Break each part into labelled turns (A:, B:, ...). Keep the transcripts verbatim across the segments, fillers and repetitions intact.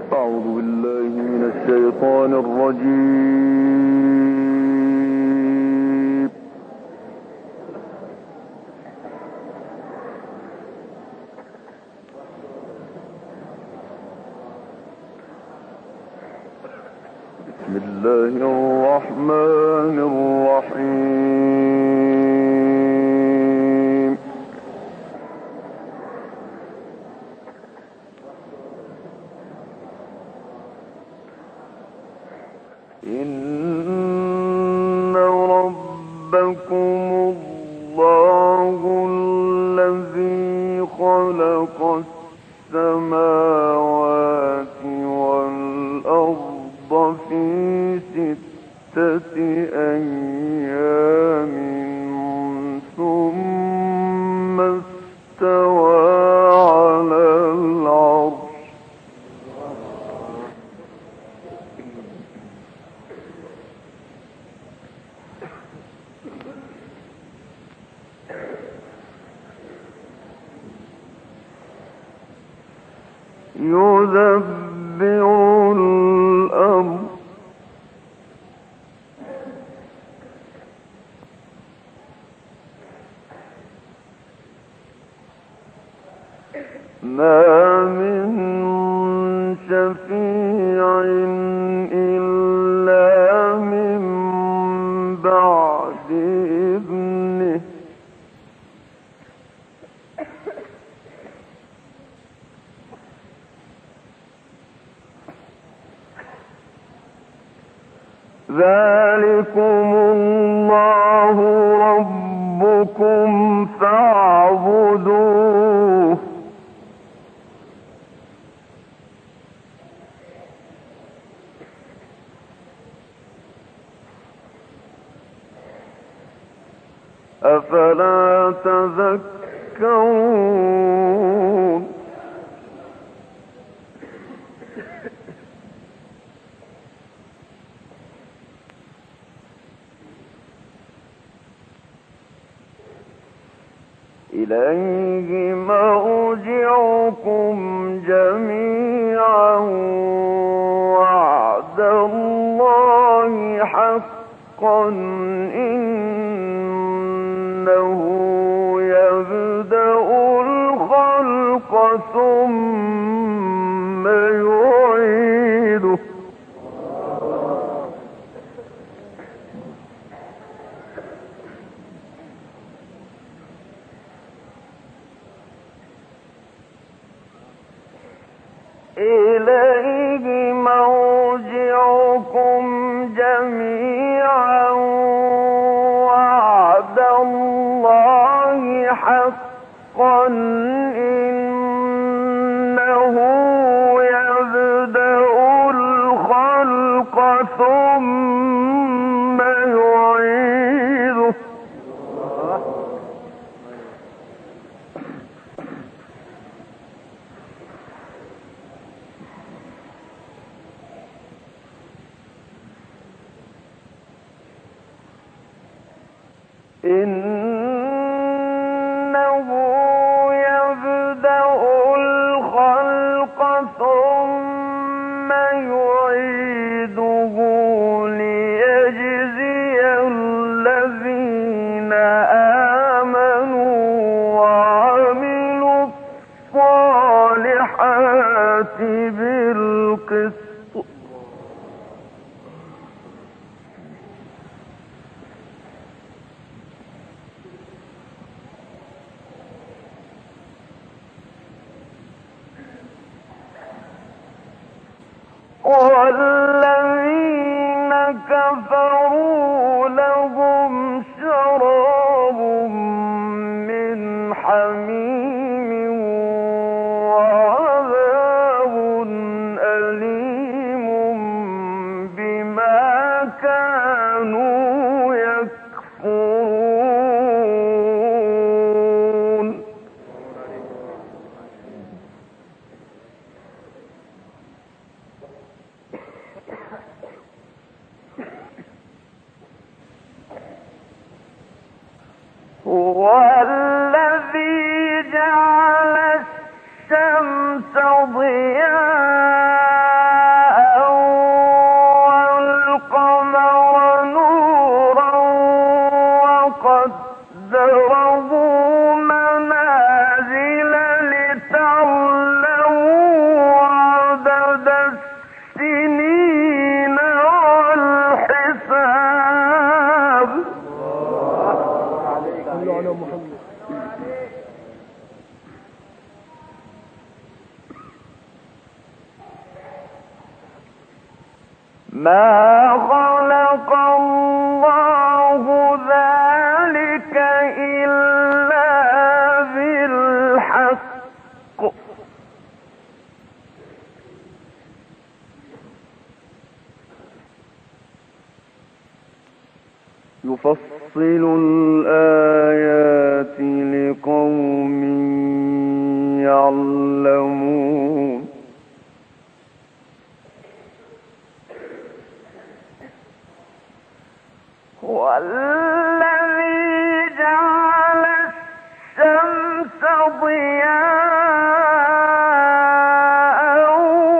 A: أعوذ بالله من الشيطان الرجيم. بسم الله الرحمن الرحيم. إن ربكم الله الذي خلق السماوات والأرض في ستة أيام ثم استوى على العرش يدبر الأمر ما من شفيع إلا من بعد إذنه ذلكم الله ربكم فاعبدوه أفلا تذكرون إليه مرجعكم جميعا وعد الله حقا إنه يبدأ الخلق ثم يعيده إليه مرجعكم جميعا وعد الله حقا إنه يبدأ الخلق ثم يعيده إنه يبدأ الخلق ثم يعيده ليجزي الذين آمنوا وعملوا الصالحات بالقسط والذين كفروا لهم شراب من حميم وعذاب أليم بما كانوا يكفرون هو الذي جعل الشمس ضياء ما خلق الله ذلك إلا بالحق يفصل الآيات لقوم يعلمون والذي جعل الشمس ضياء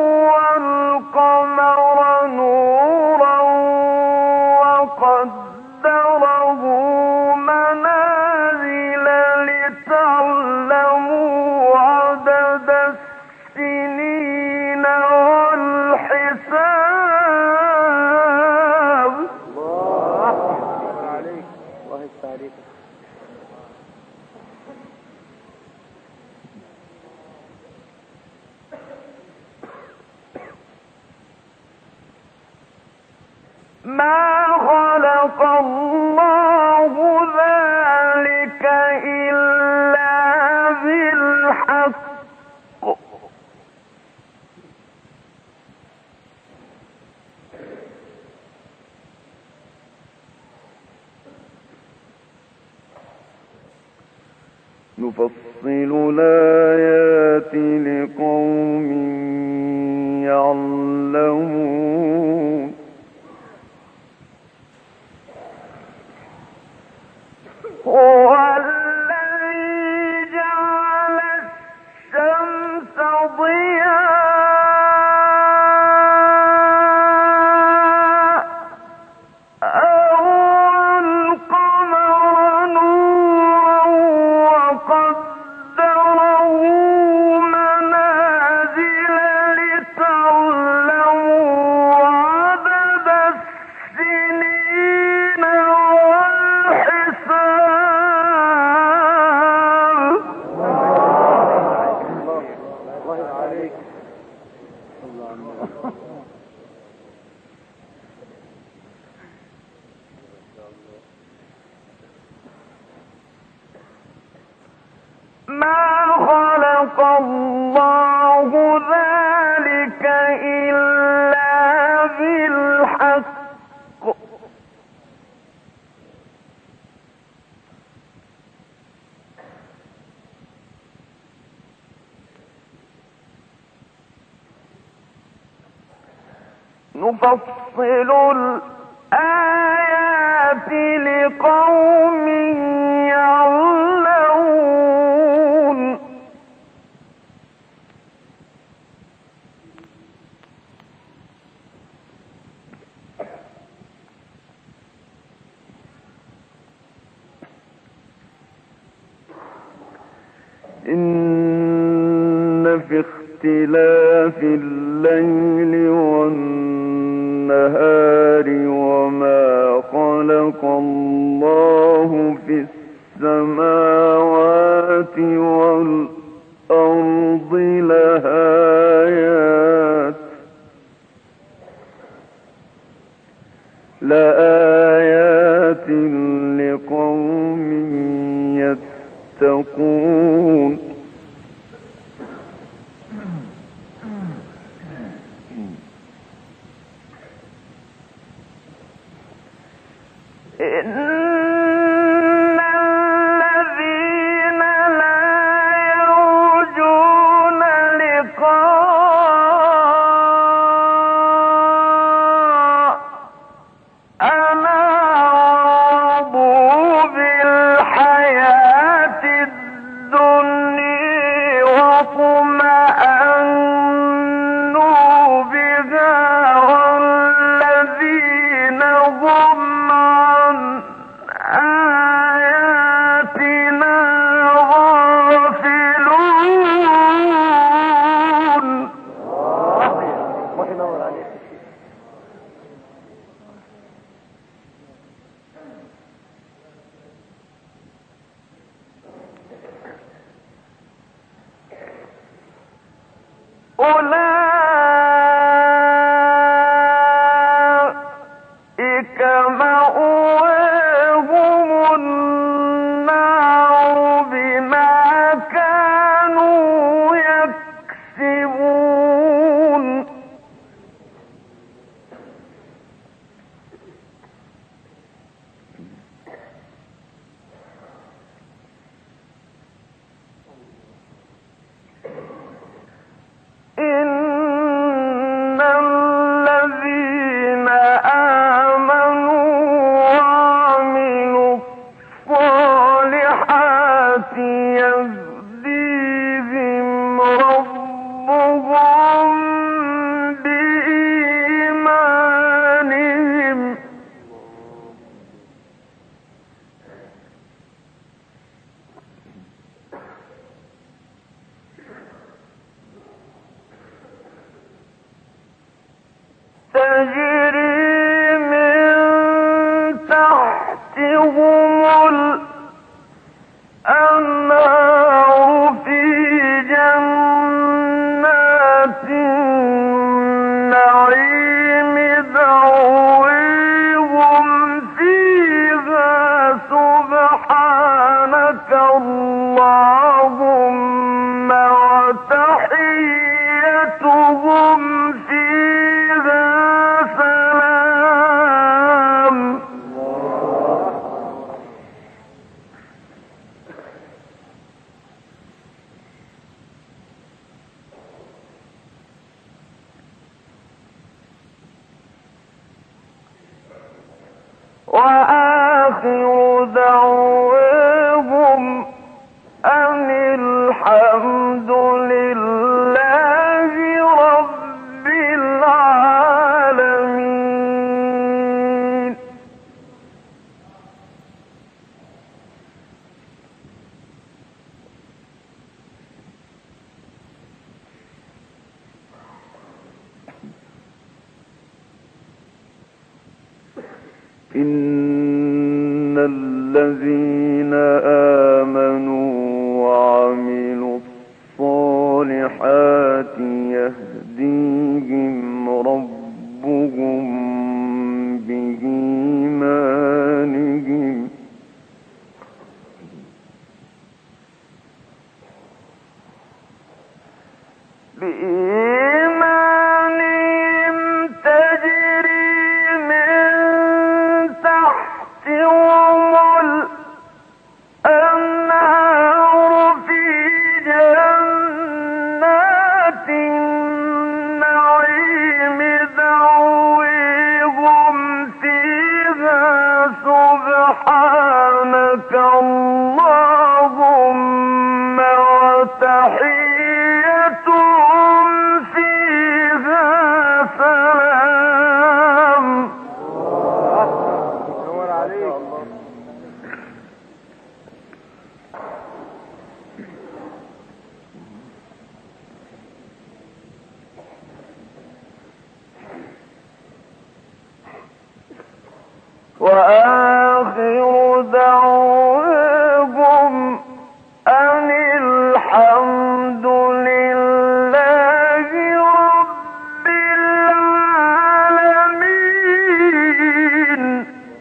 A: والقمر نورا وقدره منازل لتعلموا عدد السنين والحساب. ما خلق الله ذلك إلا بالحق نفصل الآيات لقوم يعلمون هو الذي جعل الشمس ضياء والقمر نورا وقدره منازل لتعلموا عدد السنين ما خلق الله ذلك إلا بالحق نفصل الآيات لقوم يعلمون إن في اختلاف الليل والنهار وما خلق الله في السماوات والأرض لآيات لآيات لقوم يتقون إن الذين لا يرجون لقاءنا رضوا بالحياة الدنيا واطمأنوا بها والذين هم عن آياتنا غافلون. أولئك وتحيتهم فيها سلام. وآخر دعواهم أن الحمد لله رب العالمين. إن الذين آمنوا وعملوا الصالحات يهديهم ربهم بإيمانهم بإيمانهم تجري من تحتهم الأنهار في جنات النعيم دعويهم فيها سبحانك اللهم وتحيتهم فيها سلام. وآخر دعواهم أن الحمد لله رب العالمين.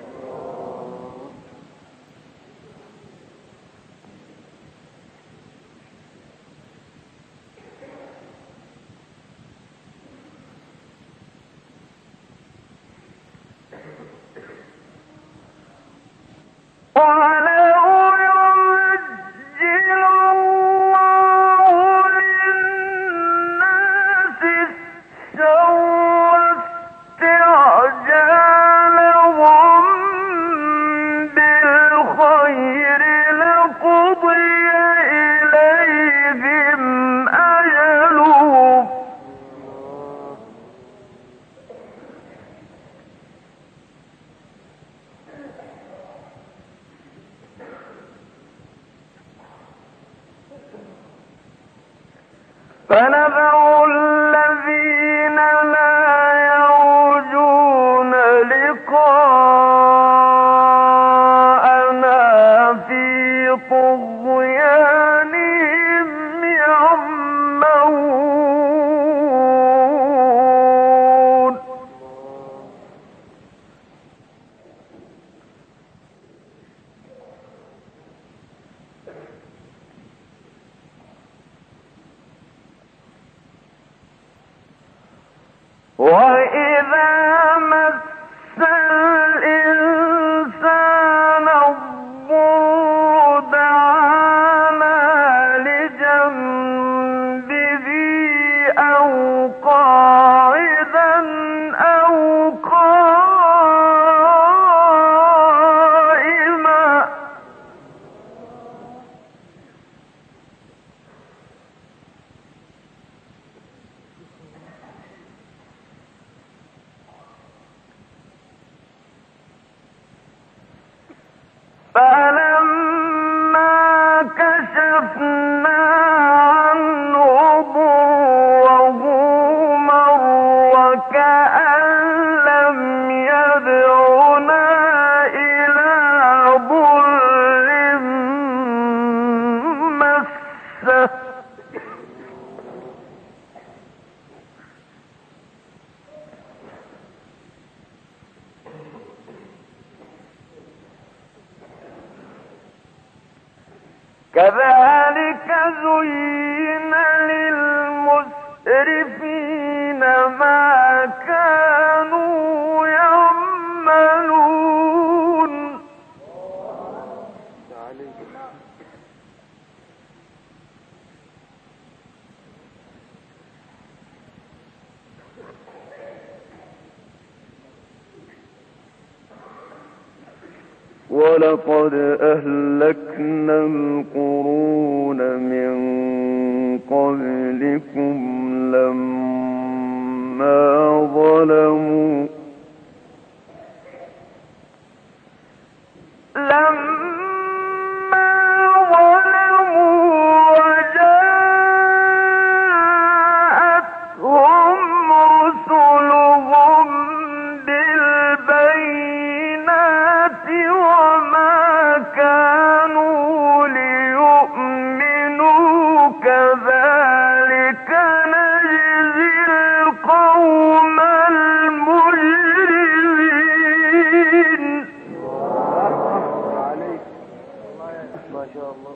A: ولو يعجل الله للناس الشر استعجالهم بالخير لقضي إليهم أجلهم فنذر الذين لا يرجون لقاءنا في طغيانهم يعمهون. وإذا مس الإنسان الضر دعانا لجنبه أو قاعدا أو قائما فلما كشفنا عنه ضره مر كأن لم يدعنا إلى ضر مسه كذلك زين لله ولقد أهلكنا القرون من قبلكم لما ظلموا لما ظلموا وجاءتهم رسلهم بالبينات وما كانوا ليؤمنوا كذلك نجزي القوم المجرمين. ما شاء الله.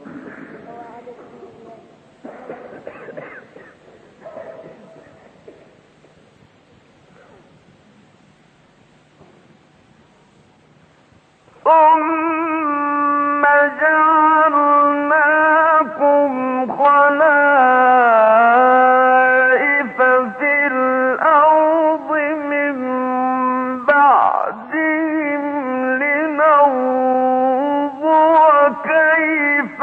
A: ثم جعلناكم خلائف في الأرض من بعدهم لننظر كيف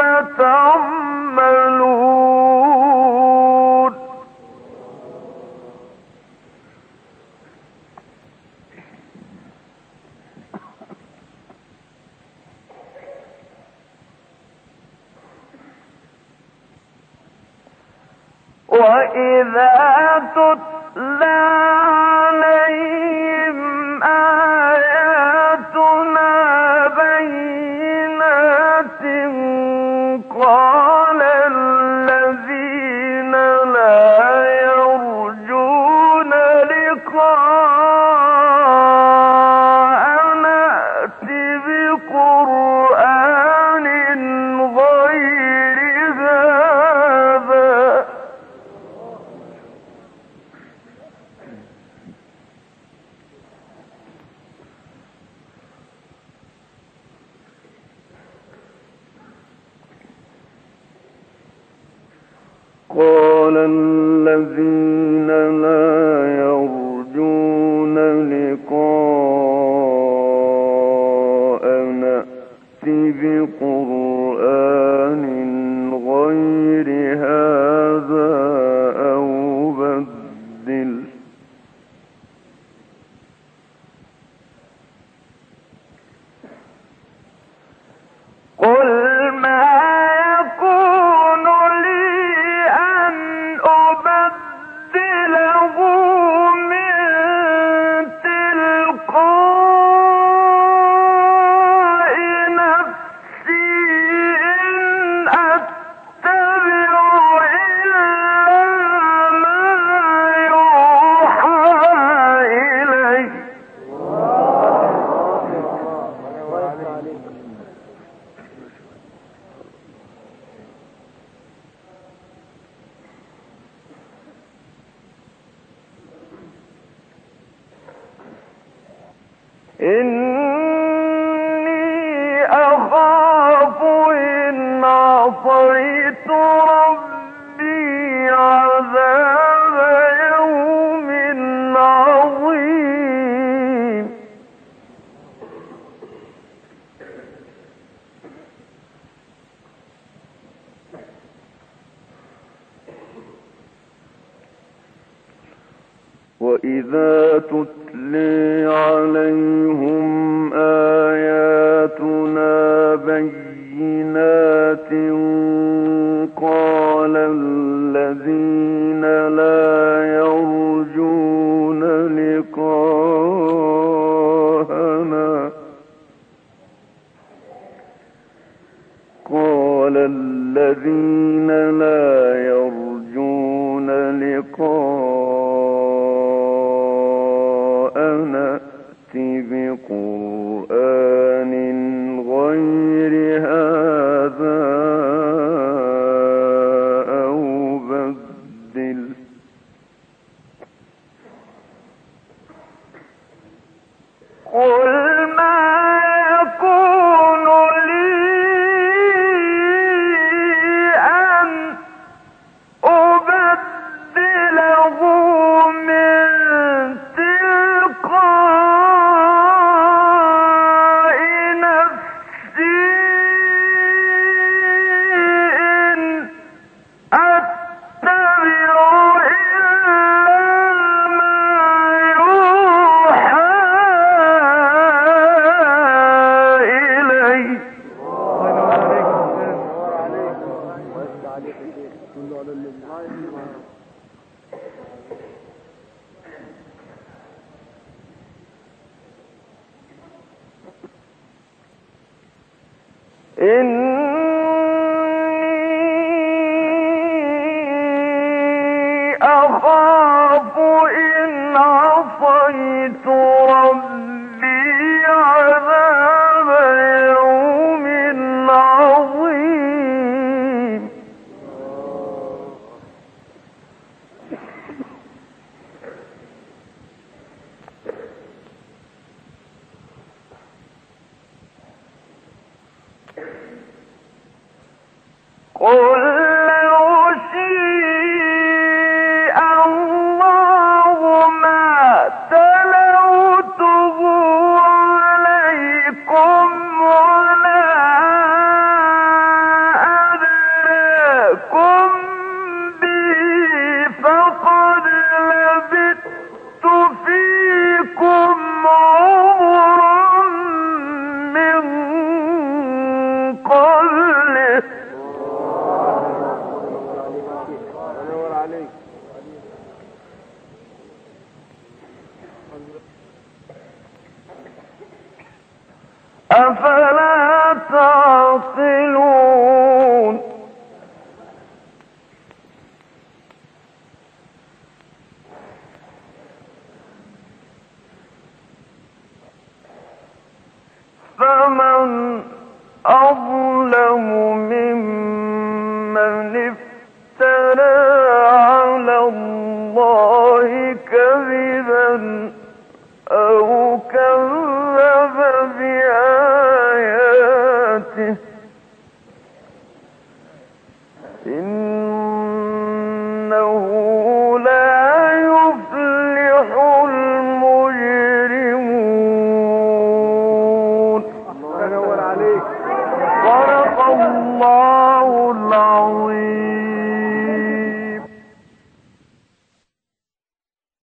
A: تعملون. وإذا تتلى عليهم آياتنا بينات قال الذين لا يرجون لقاءنا ائت بقرآن غير هذا قال الذين لا يرجون لقاءنا ائت بقرآن غير هذا أو بدل قل ما يكون لي أن أبدله من تلقاء نفسي إن أتبع إلا ما يوحى إلي. إني أخاف إن عصيت ربي عذاب يوم عظيم. وإذا تتلي عليهم آياتنا بينات قال الذين لا يرجون لقاءنا قال الذين لا يرجون لقاءنا ائت بقرآن غير هذا أو بدل قل ما يكون لي أن أبدله من تلقاء نفسي إني أخاف إن عصيت ربي عذاب يوم عظيم. قل لو شاء الله ما تلوته عليكم ولا أدراكم به فقد لبثت فيكم عمرا من قبله أفلا تعقلون. فمن أظلم ممن افترى على الله كذبا أو كذب بآياته إنه لا